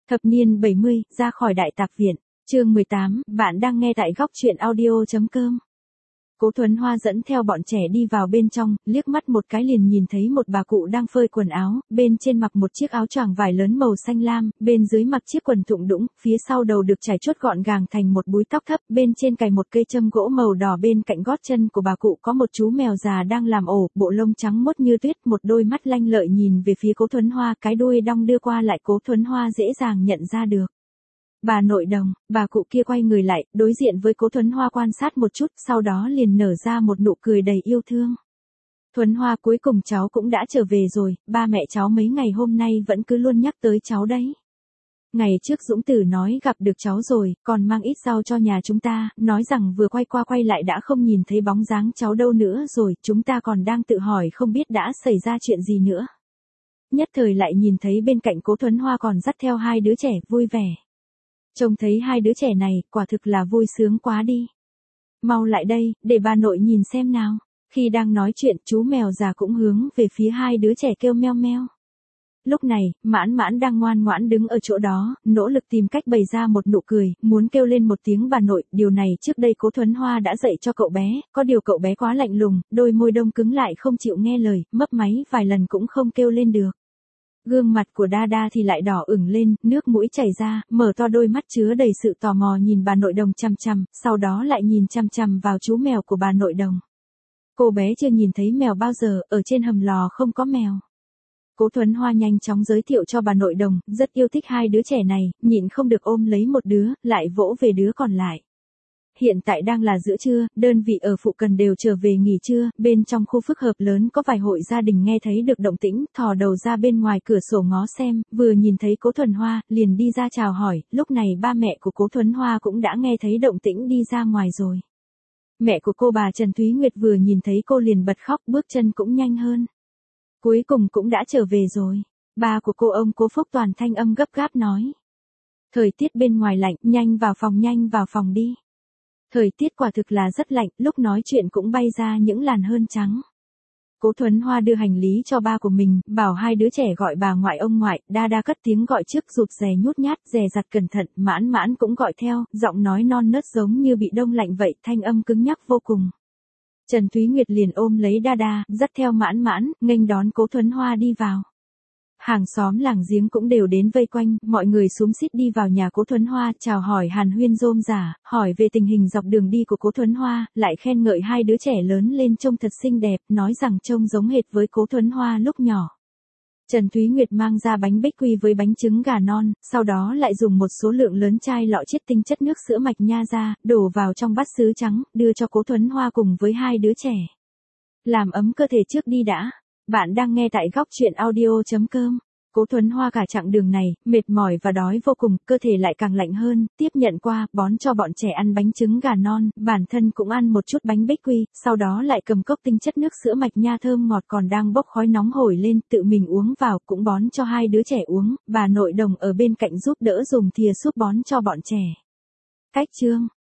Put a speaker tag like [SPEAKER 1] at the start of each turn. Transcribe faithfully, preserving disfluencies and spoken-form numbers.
[SPEAKER 1] Thập niên bảy mươi, ra khỏi đại tạp viện. Chương mười tám, bạn đang nghe tại góc truyện audio.com. Cố Thuấn Hoa dẫn theo bọn trẻ đi vào bên trong, liếc mắt một cái liền nhìn thấy một bà cụ đang phơi quần áo, bên trên mặc một chiếc áo choàng vải lớn màu xanh lam, bên dưới mặc chiếc quần thụng đũng, phía sau đầu được trải chuốt gọn gàng thành một búi tóc thấp, bên trên cài một cây châm gỗ màu đỏ, bên cạnh gót chân của bà cụ có một chú mèo già đang làm ổ, bộ lông trắng mốt như tuyết, một đôi mắt lanh lợi nhìn về phía Cố Thuấn Hoa, cái đuôi đong đưa qua lại Cố Thuấn Hoa dễ dàng nhận ra được. Bà nội đồng, bà cụ kia quay người lại, đối diện với Cố Thuấn Hoa quan sát một chút, sau đó liền nở ra một nụ cười đầy yêu thương. Thuấn Hoa, cuối cùng cháu cũng đã trở về rồi, ba mẹ cháu mấy ngày hôm nay vẫn cứ luôn nhắc tới cháu đấy. Ngày trước Dũng Tử nói gặp được cháu rồi, còn mang ít rau cho nhà chúng ta, nói rằng vừa quay qua quay lại đã không nhìn thấy bóng dáng cháu đâu nữa rồi, chúng ta còn đang tự hỏi không biết đã xảy ra chuyện gì nữa. Nhất thời lại nhìn thấy bên cạnh Cố Thuấn Hoa còn dắt theo hai đứa trẻ, vui vẻ. Trông thấy hai đứa trẻ này, quả thực là vui sướng quá đi. Mau lại đây, để bà nội nhìn xem nào. Khi đang nói chuyện, chú mèo già cũng hướng về phía hai đứa trẻ kêu meo meo. Lúc này, Mãn Mãn đang ngoan ngoãn đứng ở chỗ đó, nỗ lực tìm cách bày ra một nụ cười, muốn kêu lên một tiếng bà nội, điều này trước đây Cố Thuấn Hoa đã dạy cho cậu bé, có điều cậu bé quá lạnh lùng, đôi môi đông cứng lại không chịu nghe lời, mấp máy vài lần cũng không kêu lên được. Gương mặt của Đa Đa thì lại đỏ ửng lên, nước mũi chảy ra, mở to đôi mắt chứa đầy sự tò mò nhìn bà nội đồng chằm chằm, sau đó lại nhìn chằm chằm vào chú mèo của bà nội đồng. Cô bé chưa nhìn thấy mèo bao giờ, ở trên hầm lò không có mèo. Cố Thuấn Hoa nhanh chóng giới thiệu cho bà nội đồng, rất yêu thích hai đứa trẻ này, nhịn không được ôm lấy một đứa, lại vỗ về đứa còn lại. Hiện tại đang là giữa trưa, đơn vị ở phụ cận đều trở về nghỉ trưa, bên trong khu phức hợp lớn có vài hội gia đình nghe thấy được động tĩnh, thò đầu ra bên ngoài cửa sổ ngó xem, vừa nhìn thấy Cố Thuấn Hoa, liền đi ra chào hỏi, lúc này ba mẹ của Cố Thuấn Hoa cũng đã nghe thấy động tĩnh đi ra ngoài rồi. Mẹ của cô bà Trần Thúy Nguyệt vừa nhìn thấy cô liền bật khóc, bước chân cũng nhanh hơn. Cuối cùng cũng đã trở về rồi. Ba của cô ông Cố Phúc Toàn thanh âm gấp gáp nói. Thời tiết bên ngoài lạnh, nhanh vào phòng nhanh vào phòng đi. Thời tiết quả thực là rất lạnh, lúc nói chuyện cũng bay ra những làn hơn trắng. Cố Thuấn Hoa đưa hành lý cho ba của mình, bảo hai đứa trẻ gọi bà ngoại ông ngoại, Đa Đa cất tiếng gọi trước rụt rè nhút nhát, dè dặt cẩn thận, Mãn Mãn cũng gọi theo, giọng nói non nớt giống như bị đông lạnh vậy, thanh âm cứng nhắc vô cùng. Trần Thúy Nguyệt liền ôm lấy Đa Đa, dắt theo Mãn Mãn, nghênh đón Cố Thuấn Hoa đi vào. Hàng xóm làng giếng cũng đều đến vây quanh, mọi người xúm xít đi vào nhà Cố Thuấn Hoa, chào hỏi hàn huyên rôm rả, hỏi về tình hình dọc đường đi của Cố Thuấn Hoa, lại khen ngợi hai đứa trẻ lớn lên trông thật xinh đẹp, nói rằng trông giống hệt với Cố Thuấn Hoa lúc nhỏ. Trần Thúy Nguyệt mang ra bánh bích quy với bánh trứng gà non, sau đó lại dùng một số lượng lớn chai lọ chiết tinh chất nước sữa mạch nha ra, đổ vào trong bát sứ trắng, đưa cho Cố Thuấn Hoa cùng với hai đứa trẻ. Làm ấm cơ thể trước đi đã. Bạn đang nghe tại góc truyện audio.com. Cố Thuấn Hoa cả chặng đường này, mệt mỏi và đói vô cùng, cơ thể lại càng lạnh hơn, tiếp nhận qua, bón cho bọn trẻ ăn bánh trứng gà non, bản thân cũng ăn một chút bánh bích quy, sau đó lại cầm cốc tinh chất nước sữa mạch nha thơm ngọt còn đang bốc khói nóng hổi lên, tự mình uống vào, cũng bón cho hai đứa trẻ uống, bà nội đồng ở bên cạnh giúp đỡ dùng thìa súp bón cho bọn trẻ. Cách chương